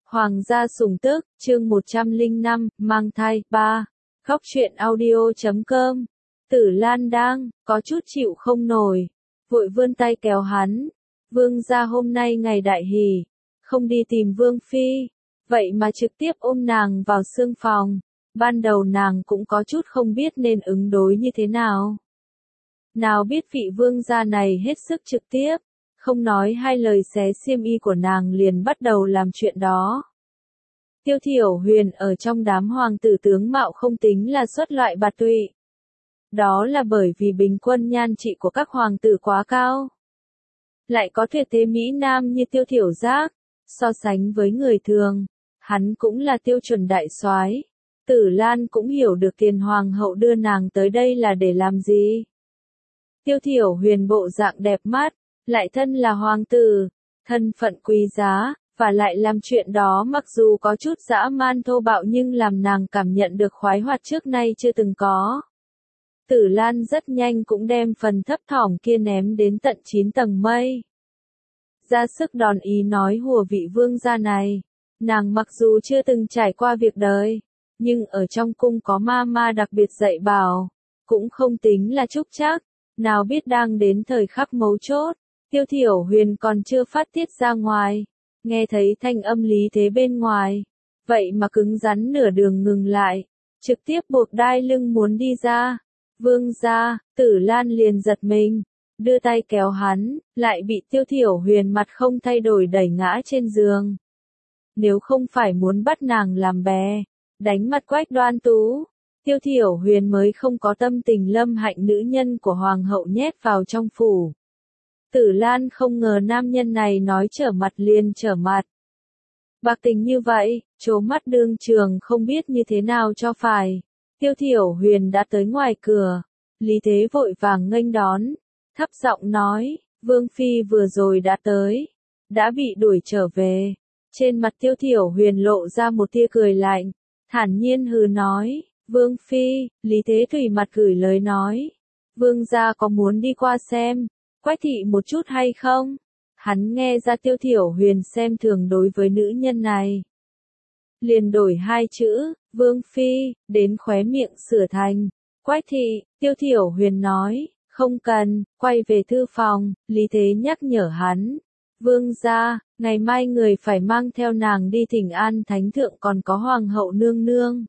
Hoàng gia sủng tức, chương 105, mang thai, 3. Khóc chuyện audio.com. Tử Lan đang, có chút chịu không nổi. Vội vươn tay kéo hắn. Vương gia hôm nay ngày đại hỷ. Không đi tìm Vương Phi. Vậy mà trực tiếp ôm nàng vào sương phòng. Ban đầu nàng cũng có chút không biết nên ứng đối như thế nào. Nào biết vị vương gia này hết sức trực tiếp. Không nói hai lời xé xiêm y của nàng liền bắt đầu làm chuyện đó. Tiêu Thiểu Huyền ở trong đám hoàng tử tướng mạo không tính là xuất loại bạt tụy. Đó là bởi vì bình quân nhan trị của các hoàng tử quá cao. Lại có tuyệt thế mỹ nam như Tiêu Thiểu Giác, so sánh với người thường, hắn cũng là tiêu chuẩn đại soái. Tử Lan cũng hiểu được tiền hoàng hậu đưa nàng tới đây là để làm gì. Tiêu Thiểu Huyền bộ dạng đẹp mắt, lại thân là hoàng tử, thân phận quý giá, và lại làm chuyện đó mặc dù có chút dã man thô bạo nhưng làm nàng cảm nhận được khoái hoạt trước nay chưa từng có. Tử Lan rất nhanh cũng đem phần thấp thỏm kia ném đến tận 9 tầng mây. Ra sức đòn ý nói hùa vị vương gia này. Nàng mặc dù chưa từng trải qua việc đời, nhưng ở trong cung có ma đặc biệt dạy bảo, cũng không tính là trúc trắc. Nào biết đang đến thời khắc mấu chốt, Tiêu Thiểu Huyền còn chưa phát tiết ra ngoài, nghe thấy thanh âm Lý Thế bên ngoài, vậy mà cứng rắn nửa đường ngừng lại, trực tiếp buộc đai lưng muốn đi ra. Vương gia, Tử Lan liền giật mình, đưa tay kéo hắn, lại bị Tiêu Thiểu Huyền mặt không thay đổi đẩy ngã trên giường. Nếu không phải muốn bắt nàng làm bè, đánh mặt Quách Đoan Tú, Tiêu Thiểu Huyền mới không có tâm tình lâm hạnh nữ nhân của hoàng hậu nhét vào trong phủ. Tử Lan không ngờ nam nhân này nói trở mặt liền trở mặt. Bạc tình như vậy, trố mắt đương trường không biết như thế nào cho phải. Tiêu Thiểu Huyền đã tới ngoài cửa. Lý Thế vội vàng nghênh đón, thấp giọng nói, Vương Phi vừa rồi đã tới, đã bị đuổi trở về. Trên mặt Tiêu Thiểu Huyền lộ ra một tia cười lạnh, thản nhiên hừ nói, Vương Phi. Lý Thế thủy mặt gửi lời nói, Vương gia có muốn đi qua xem Quách thị một chút hay không? Hắn nghe ra Tiêu Thiểu Huyền xem thường đối với nữ nhân này. Liền đổi hai chữ, Vương Phi, đến khóe miệng sửa thành, Quách thị. Tiêu Thiểu Huyền nói, không cần, quay về thư phòng. Lý Thế nhắc nhở hắn, Vương gia, ngày mai người phải mang theo nàng đi Thỉnh An Thánh Thượng còn có Hoàng hậu nương nương.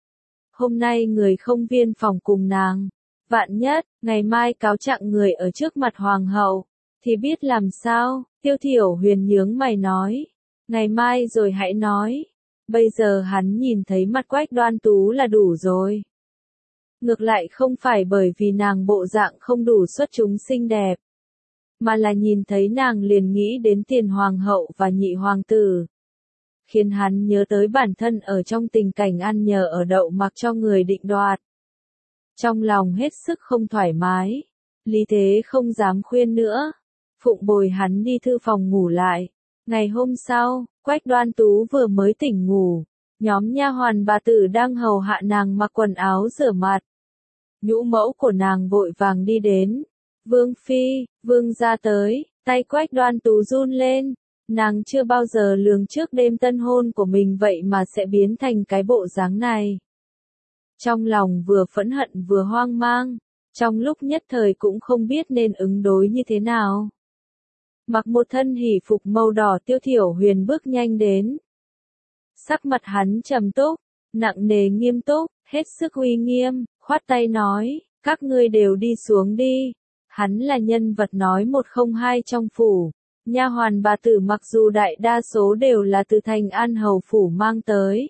Hôm nay người không viên phòng cùng nàng. Vạn nhất, ngày mai cáo trạng người ở trước mặt hoàng hậu, thì biết làm sao. Tiêu Thiểu Huyền nhướng mày nói, ngày mai rồi hãy nói. Bây giờ hắn nhìn thấy mặt Quách Đoan Tú là đủ rồi. Ngược lại không phải bởi vì nàng bộ dạng không đủ xuất chúng xinh đẹp, mà là nhìn thấy nàng liền nghĩ đến tiền hoàng hậu và nhị hoàng tử. Khiến hắn nhớ tới bản thân ở trong tình cảnh ăn nhờ ở đậu mặc cho người định đoạt. Trong lòng hết sức không thoải mái, Lý Thế không dám khuyên nữa, phụng bồi hắn đi thư phòng ngủ lại. Ngày hôm sau, Quách Đoan Tú vừa mới tỉnh ngủ, nhóm nha hoàn bà tử đang hầu hạ nàng mặc quần áo rửa mặt. Nhũ mẫu của nàng vội vàng đi đến, Vương Phi, Vương gia tới. Tay Quách Đoan Tú run lên, nàng chưa bao giờ lường trước đêm tân hôn của mình vậy mà sẽ biến thành cái bộ dáng này. Trong lòng vừa phẫn hận vừa hoang mang, trong lúc nhất thời cũng không biết nên ứng đối như thế nào. Mặc một thân hỷ phục màu đỏ Tiêu Thiểu Huyền bước nhanh đến. Sắc mặt hắn trầm túc, nặng nề nghiêm túc, hết sức uy nghiêm, khoát tay nói, các ngươi đều đi xuống đi. Hắn là nhân vật nói một không hai trong phủ, nha hoàn bà tử mặc dù đại đa số đều là từ Thành An hầu phủ mang tới.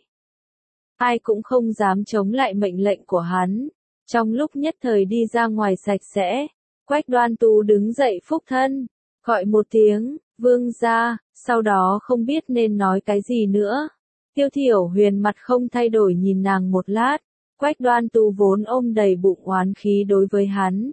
Ai cũng không dám chống lại mệnh lệnh của hắn. Trong lúc nhất thời đi ra ngoài sạch sẽ, Quách Đoan Tú đứng dậy phúc thân, gọi một tiếng, Vương gia, sau đó không biết nên nói cái gì nữa. Tiêu Thiểu Huyền mặt không thay đổi nhìn nàng một lát, Quách Đoan Tú vốn ôm đầy bụng oán khí đối với hắn.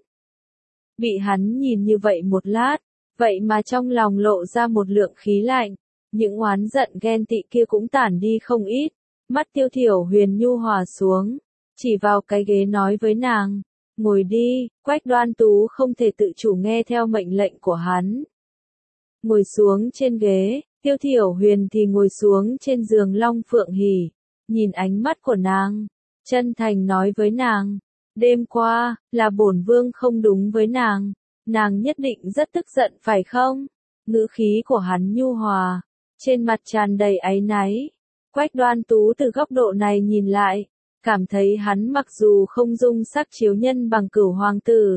Bị hắn nhìn như vậy một lát, vậy mà trong lòng lộ ra một lượng khí lạnh, những oán giận ghen tị kia cũng tản đi không ít. Mắt Tiêu Thiểu Huyền nhu hòa xuống, chỉ vào cái ghế nói với nàng, ngồi đi. Quách Đoan Tú không thể tự chủ nghe theo mệnh lệnh của hắn. Ngồi xuống trên ghế, Tiêu Thiểu Huyền thì ngồi xuống trên giường Long Phượng Hỉ, nhìn ánh mắt của nàng, chân thành nói với nàng, đêm qua, là bổn vương không đúng với nàng nhất định rất tức giận phải không? Ngữ khí của hắn nhu hòa, trên mặt tràn đầy áy náy. Quách Đoan Tú từ góc độ này nhìn lại, cảm thấy hắn mặc dù không dung sắc chiếu nhân bằng Cửu hoàng tử,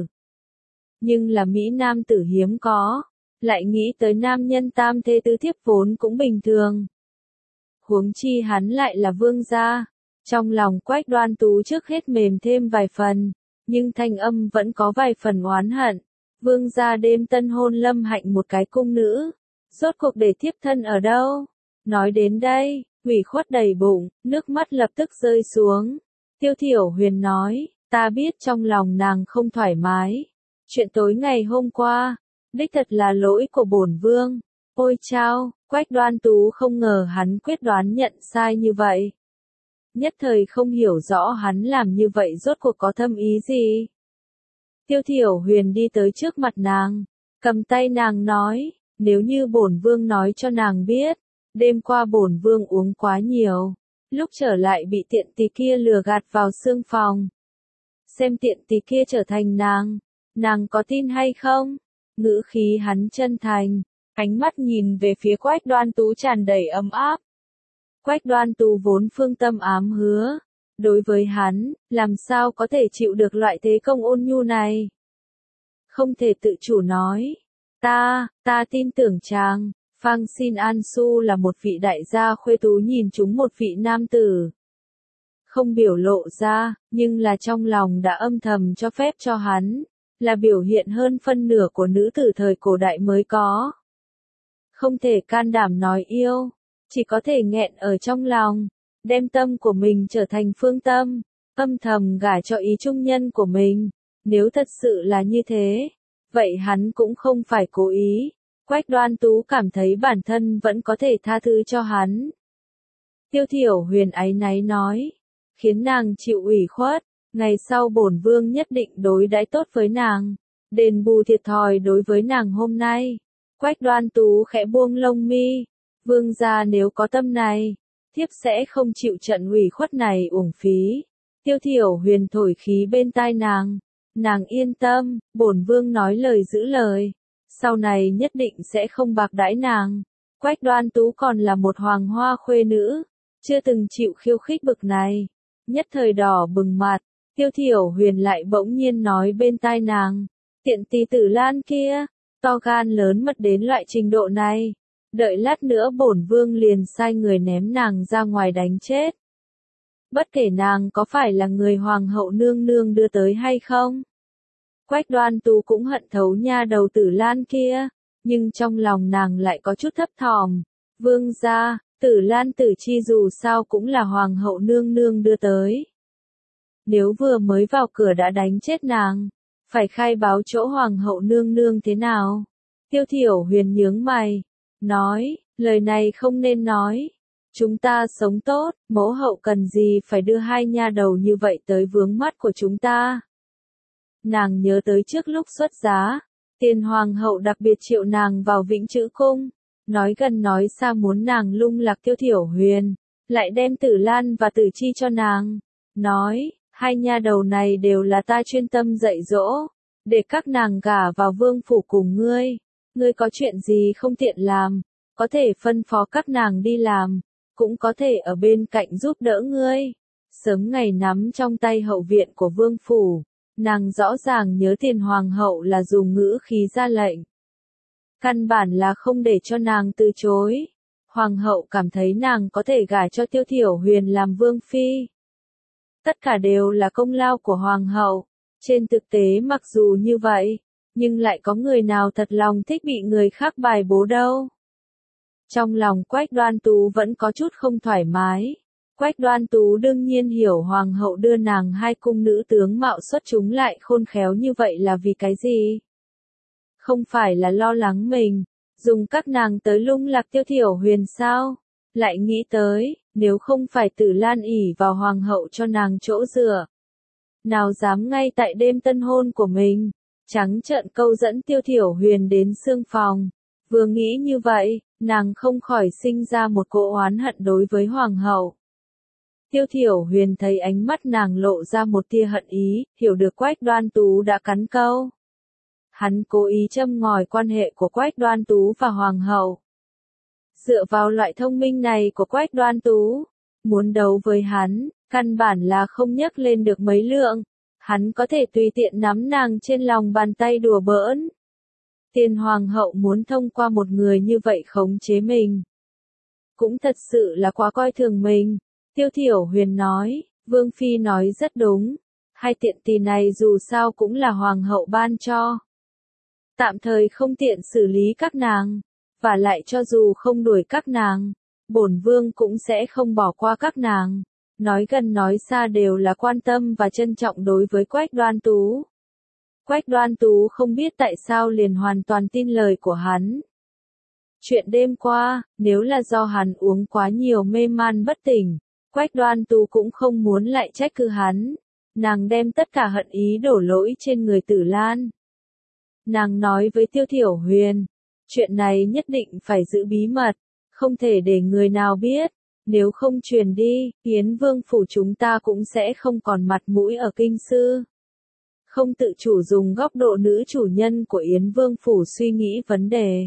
nhưng là mỹ nam tử hiếm có, lại nghĩ tới nam nhân tam thê tứ thiếp vốn cũng bình thường. Huống chi hắn lại là vương gia, trong lòng Quách Đoan Tú trước hết mềm thêm vài phần, nhưng thanh âm vẫn có vài phần oán hận. Vương gia đêm tân hôn Lâm Hạnh một cái cung nữ, rốt cuộc để thiếp thân ở đâu? Nói đến đây, ủy khuất đầy bụng, nước mắt lập tức rơi xuống. Tiêu Thiểu Huyền nói, ta biết trong lòng nàng không thoải mái. Chuyện tối ngày hôm qua, đích thật là lỗi của bổn vương. Ôi chao, Quách Đoan Tú không ngờ hắn quyết đoán nhận sai như vậy. Nhất thời không hiểu rõ hắn làm như vậy rốt cuộc có thâm ý gì. Tiêu Thiểu Huyền đi tới trước mặt nàng, cầm tay nàng nói, nếu như bổn vương nói cho nàng biết, đêm qua bổn vương uống quá nhiều, lúc trở lại bị tiện tỳ kia lừa gạt vào xương phòng. Xem tiện tỳ kia trở thành nàng có tin hay không? Ngữ khí hắn chân thành, ánh mắt nhìn về phía Quách Đoan Tú tràn đầy ấm áp. Quách Đoan Tú vốn phương tâm ám hứa, đối với hắn, làm sao có thể chịu được loại thế công ôn nhu này? Không thể tự chủ nói, ta tin tưởng chàng. Phang Xin An Su là một vị đại gia khuê tú nhìn chúng một vị nam tử. Không biểu lộ ra, nhưng là trong lòng đã âm thầm cho phép cho hắn, là biểu hiện hơn phân nửa của nữ tử thời cổ đại mới có. Không thể can đảm nói yêu, chỉ có thể nghẹn ở trong lòng, đem tâm của mình trở thành phương tâm, âm thầm gả cho ý trung nhân của mình. Nếu thật sự là như thế, vậy hắn cũng không phải cố ý. Quách Đoan Tú cảm thấy bản thân vẫn có thể tha thứ cho hắn. Tiêu Thiểu Huyền áy náy nói, khiến nàng chịu ủy khuất, ngày sau bổn vương nhất định đối đãi tốt với nàng, đền bù thiệt thòi đối với nàng hôm nay. Quách Đoan Tú khẽ buông lông mi, vương gia nếu có tâm này, thiếp sẽ không chịu trận ủy khuất này uổng phí. Tiêu Thiểu Huyền thổi khí bên tai nàng yên tâm, bổn vương nói lời giữ lời. Sau này nhất định sẽ không bạc đãi nàng. Quách Đoan Tú còn là một hoàng hoa khuê nữ, chưa từng chịu khiêu khích bực này. Nhất thời đỏ bừng mặt, Tiêu Thiểu Huyền lại bỗng nhiên nói bên tai nàng, tiện tỳ Tử Lan kia, to gan lớn mật đến loại trình độ này. Đợi lát nữa bổn vương liền sai người ném nàng ra ngoài đánh chết. Bất kể nàng có phải là người hoàng hậu nương nương đưa tới hay không. Quách Đoan Tú cũng hận thấu nha đầu Tử Lan kia, nhưng trong lòng nàng lại có chút thấp thỏm. Vương gia, Tử Lan Tử Chi dù sao cũng là hoàng hậu nương nương đưa tới. Nếu vừa mới vào cửa đã đánh chết nàng, phải khai báo chỗ hoàng hậu nương nương thế nào? Tiêu Thiểu Huyền nhướng mày, nói, lời này không nên nói. Chúng ta sống tốt, mẫu hậu cần gì phải đưa hai nha đầu như vậy tới vướng mắt của chúng ta. Nàng nhớ tới trước lúc xuất giá, tiền hoàng hậu đặc biệt triệu nàng vào Vĩnh Chữ Cung, nói gần nói xa muốn nàng lung lạc Tiêu Thiểu Huyền, lại đem Tử Lan và Tử Chi cho nàng, nói, hai nha đầu này đều là ta chuyên tâm dạy dỗ, để các nàng gả vào vương phủ cùng ngươi có chuyện gì không tiện làm, có thể phân phó các nàng đi làm, cũng có thể ở bên cạnh giúp đỡ ngươi, sớm ngày nắm trong tay hậu viện của vương phủ. Nàng rõ ràng nhớ tiền hoàng hậu là dùng ngữ khí ra lệnh. Căn bản là không để cho nàng từ chối. Hoàng hậu cảm thấy nàng có thể gả cho Tiêu Thiểu Huyền làm vương phi. Tất cả đều là công lao của hoàng hậu. Trên thực tế mặc dù như vậy, nhưng lại có người nào thật lòng thích bị người khác bài bố đâu. Trong lòng Quách Đoan Tú vẫn có chút không thoải mái. Quách Đoan Tú đương nhiên hiểu hoàng hậu đưa nàng hai cung nữ tướng mạo xuất chúng lại khôn khéo như vậy là vì cái gì? Không phải là lo lắng mình, dùng các nàng tới lung lạc Tiêu Thiểu Huyền sao? Lại nghĩ tới, nếu không phải Tử Lan ỷ vào hoàng hậu cho nàng chỗ dựa. Nào dám ngay tại đêm tân hôn của mình, trắng trợn câu dẫn Tiêu Thiểu Huyền đến xương phòng. Vừa nghĩ như vậy, nàng không khỏi sinh ra một cỗ oán hận đối với hoàng hậu. Tiêu Thiểu Huyền thấy ánh mắt nàng lộ ra một tia hận ý, hiểu được Quách Đoan Tú đã cắn câu. Hắn cố ý châm ngòi quan hệ của Quách Đoan Tú và hoàng hậu. Dựa vào loại thông minh này của Quách Đoan Tú, muốn đấu với hắn, căn bản là không nhấc lên được mấy lượng. Hắn có thể tùy tiện nắm nàng trên lòng bàn tay đùa bỡn. Tiền hoàng hậu muốn thông qua một người như vậy khống chế mình. Cũng thật sự là quá coi thường mình. Tiêu Thiểu Huyền nói, Vương Phi nói rất đúng. Hai tiện tỳ này dù sao cũng là hoàng hậu ban cho. Tạm thời không tiện xử lý các nàng. Và lại cho dù không đuổi các nàng, bổn vương cũng sẽ không bỏ qua các nàng. Nói gần nói xa đều là quan tâm và trân trọng đối với Quách Đoan Tú. Quách Đoan Tú không biết tại sao liền hoàn toàn tin lời của hắn. Chuyện đêm qua, nếu là do hắn uống quá nhiều mê man bất tỉnh, Quách Đoan Tú cũng không muốn lại trách cứ hắn. Nàng đem tất cả hận ý đổ lỗi trên người Tử Lan. Nàng nói với Tiêu Thiểu Huyền, chuyện này nhất định phải giữ bí mật, không thể để người nào biết. Nếu không truyền đi, Yến Vương phủ chúng ta cũng sẽ không còn mặt mũi ở kinh sư. Không tự chủ dùng góc độ nữ chủ nhân của Yến Vương phủ suy nghĩ vấn đề.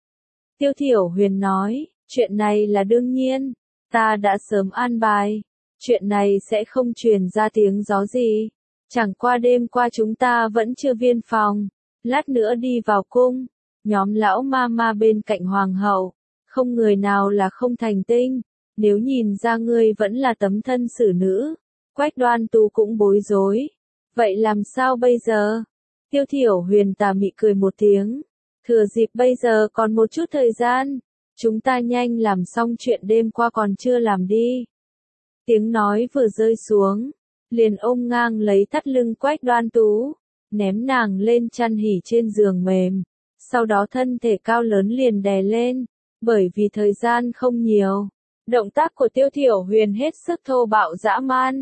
Tiêu Thiểu Huyền nói, chuyện này là đương nhiên, ta đã sớm an bài, chuyện này sẽ không truyền ra tiếng gió gì. Chẳng qua đêm qua chúng ta vẫn chưa viên phòng, lát nữa đi vào cung, nhóm lão ma ma bên cạnh hoàng hậu, không người nào là không thành tinh. Nếu nhìn ra ngươi vẫn là tấm thân xử nữ, Quách Đoan Tú cũng bối rối. Vậy làm sao bây giờ? Tiêu Thiểu Huyền tà mị cười một tiếng. Thừa dịp bây giờ còn một chút thời gian, chúng ta nhanh làm xong chuyện đêm qua còn chưa làm đi. Tiếng nói vừa rơi xuống, liền ôm ngang lấy thắt lưng Quách Đoan Tú, ném nàng lên chăn hỉ trên giường mềm. Sau đó thân thể cao lớn liền đè lên, bởi vì thời gian không nhiều. Động tác của Tiêu Thiểu Huyền hết sức thô bạo dã man.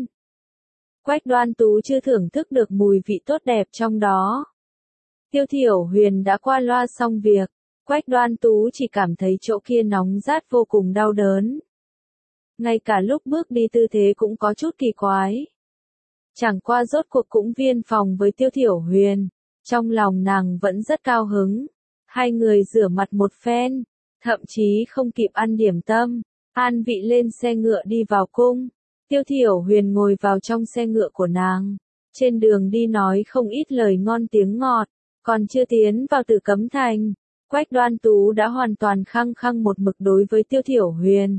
Quách Đoan Tú chưa thưởng thức được mùi vị tốt đẹp trong đó. Tiêu Thiểu Huyền đã qua loa xong việc, Quách Đoan Tú chỉ cảm thấy chỗ kia nóng rát vô cùng đau đớn. Ngay cả lúc bước đi tư thế cũng có chút kỳ quái. Chẳng qua rốt cuộc cũng viên phòng với Tiêu Thiểu Huyền, trong lòng nàng vẫn rất cao hứng. Hai người rửa mặt một phen, thậm chí không kịp ăn điểm tâm. An vị lên xe ngựa đi vào cung. Tiêu Thiểu Huyền ngồi vào trong xe ngựa của nàng. Trên đường đi nói không ít lời ngon tiếng ngọt. Còn chưa tiến vào Tử Cấm Thành, Quách Đoan Tú đã hoàn toàn khăng khăng một mực đối với Tiêu Thiểu Huyền.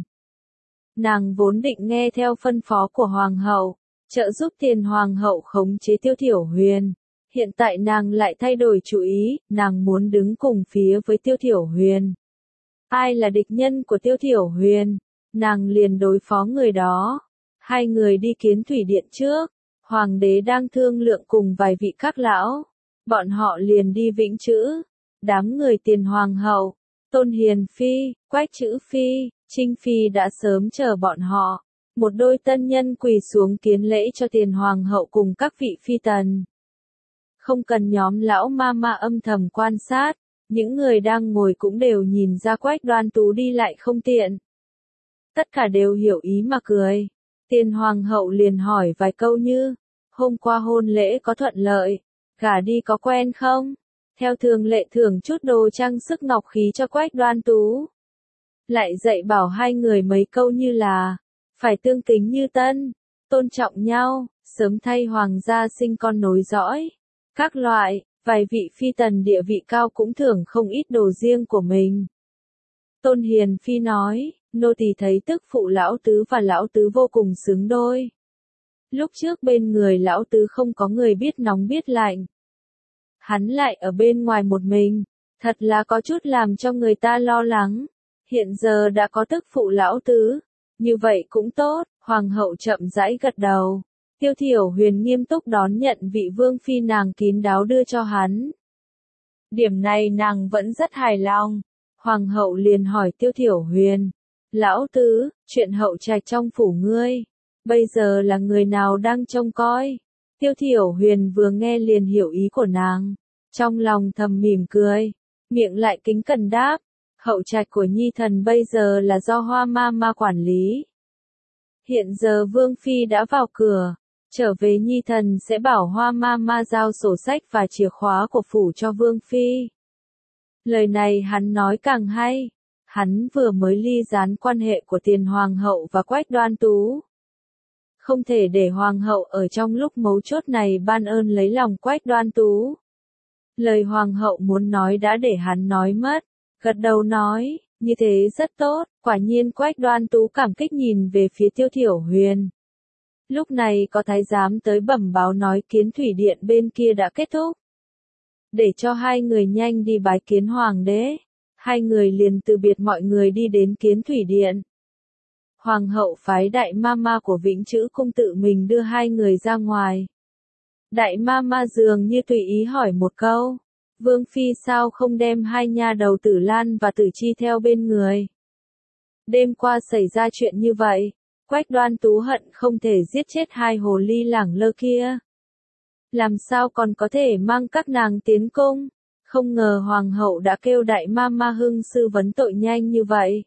Nàng vốn định nghe theo phân phó của Hoàng hậu, trợ giúp Tiền Hoàng hậu khống chế Tiêu Thiểu Huyền. Hiện tại nàng lại thay đổi chủ ý, nàng muốn đứng cùng phía với Tiêu Thiểu Huyền. Ai là địch nhân của Tiêu Thiểu Huyền? Nàng liền đối phó người đó. Hai người đi kiến thủy điện trước, hoàng đế đang thương lượng cùng vài vị các lão. Bọn họ liền đi Vĩnh Chữ. Đám người Tiền Hoàng hậu, Tôn Hiền Phi, Quách Chữ Phi, Trinh Phi đã sớm chờ bọn họ. Một đôi tân nhân quỳ xuống kiến lễ cho Tiền Hoàng hậu cùng các vị phi tần. Không cần nhóm lão ma ma âm thầm quan sát, những người đang ngồi cũng đều nhìn ra Quách Đoan Tú đi lại không tiện. Tất cả đều hiểu ý mà cười. Tiền Hoàng hậu liền hỏi vài câu như, hôm qua hôn lễ có thuận lợi, gả đi có quen không? Theo thường lệ thưởng chút đồ trang sức ngọc khí cho Quách Đoan Tú. Lại dạy bảo hai người mấy câu như là, phải tương kính như tân, tôn trọng nhau, sớm thay hoàng gia sinh con nối dõi. Các loại, vài vị phi tần địa vị cao cũng thưởng không ít đồ riêng của mình. Tôn Hiền Phi nói, nô tỳ thấy tức phụ lão tứ và lão tứ vô cùng xứng đôi. Lúc trước bên người lão tứ không có người biết nóng biết lạnh. Hắn lại ở bên ngoài một mình, thật là có chút làm cho người ta lo lắng. Hiện giờ đã có tức phụ lão tứ, như vậy cũng tốt. Hoàng hậu chậm rãi gật đầu. Tiêu Thiểu Huyền nghiêm túc đón nhận vị vương phi nàng kín đáo đưa cho hắn. Điểm này nàng vẫn rất hài lòng. Hoàng hậu liền hỏi Tiêu Thiểu Huyền, lão tứ, chuyện hậu trạch trong phủ ngươi, bây giờ là người nào đang trông coi? Tiêu Thiểu Huyền vừa nghe liền hiểu ý của nàng, trong lòng thầm mỉm cười, miệng lại kính cẩn đáp, Hậu trạch của Nhi thần bây giờ là do Hoa Mama quản lý. Hiện giờ Vương Phi đã vào cửa, trở về Nhi thần sẽ bảo Hoa Mama giao sổ sách và chìa khóa của phủ cho Vương Phi. Lời này hắn nói càng hay, hắn vừa mới ly gián quan hệ của Tiền Hoàng hậu và Quách Đoan Tú. Không thể để Hoàng hậu ở trong lúc mấu chốt này ban ơn lấy lòng Quách Đoan Tú. Lời Hoàng hậu muốn nói đã để hắn nói mất, gật đầu nói, như thế rất tốt, quả nhiên Quách Đoan Tú cảm kích nhìn về phía Tiêu Thiểu Huyền. Lúc này có thái giám tới bẩm báo nói kiến thủy điện bên kia đã kết thúc. Để cho hai người nhanh đi bái kiến hoàng đế. Hai người liền từ biệt mọi người đi đến kiến thủy điện. Hoàng hậu phái đại mama của Vĩnh Chữ Cung tự mình đưa hai người ra ngoài. Đại mama dường như tùy ý hỏi một câu. Vương Phi sao không đem hai nha đầu Tử Lan và Tử Chi theo bên người? Đêm qua xảy ra chuyện như vậy. Quách Đoan Tú hận không thể giết chết hai hồ ly lẳng lơ kia. Làm sao còn có thể mang các nàng tiến cung? Không ngờ Hoàng hậu đã kêu đại mama hưng sư vấn tội nhanh như vậy.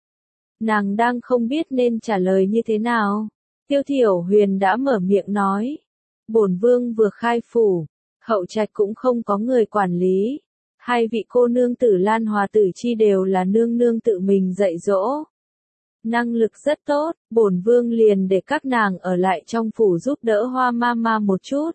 Nàng đang không biết nên trả lời như thế nào. Tiêu Thiểu Huyền đã mở miệng nói. Bổn vương vừa khai phủ, hậu trạch cũng không có người quản lý. Hai vị cô nương Tử Lan Hòa Tử Chi đều là nương nương tự mình dạy dỗ. Năng lực rất tốt, bổn vương liền để các nàng ở lại trong phủ giúp đỡ Hoa Mama một chút.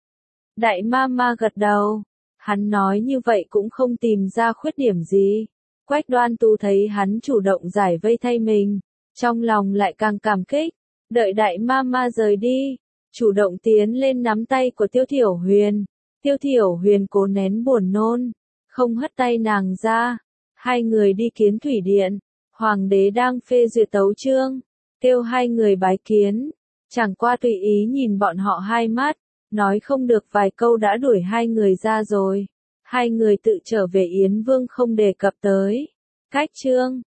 Đại Mama gật đầu. Hắn nói như vậy cũng không tìm ra khuyết điểm gì. Quách Đoan Tú thấy hắn chủ động giải vây thay mình, trong lòng lại càng cảm kích. Đợi đại mama rời đi, chủ động tiến lên nắm tay của Tiêu Thiểu Huyền. Tiêu Thiểu Huyền cố nén buồn nôn, không hất tay nàng ra. Hai người đi kiến thủy điện. Hoàng đế đang phê duyệt tấu chương, kêu hai người bái kiến. Chẳng qua tùy ý nhìn bọn họ hai mắt, nói không được vài câu đã đuổi hai người ra rồi. Hai người tự trở về Yến Vương không đề cập tới. Cách chương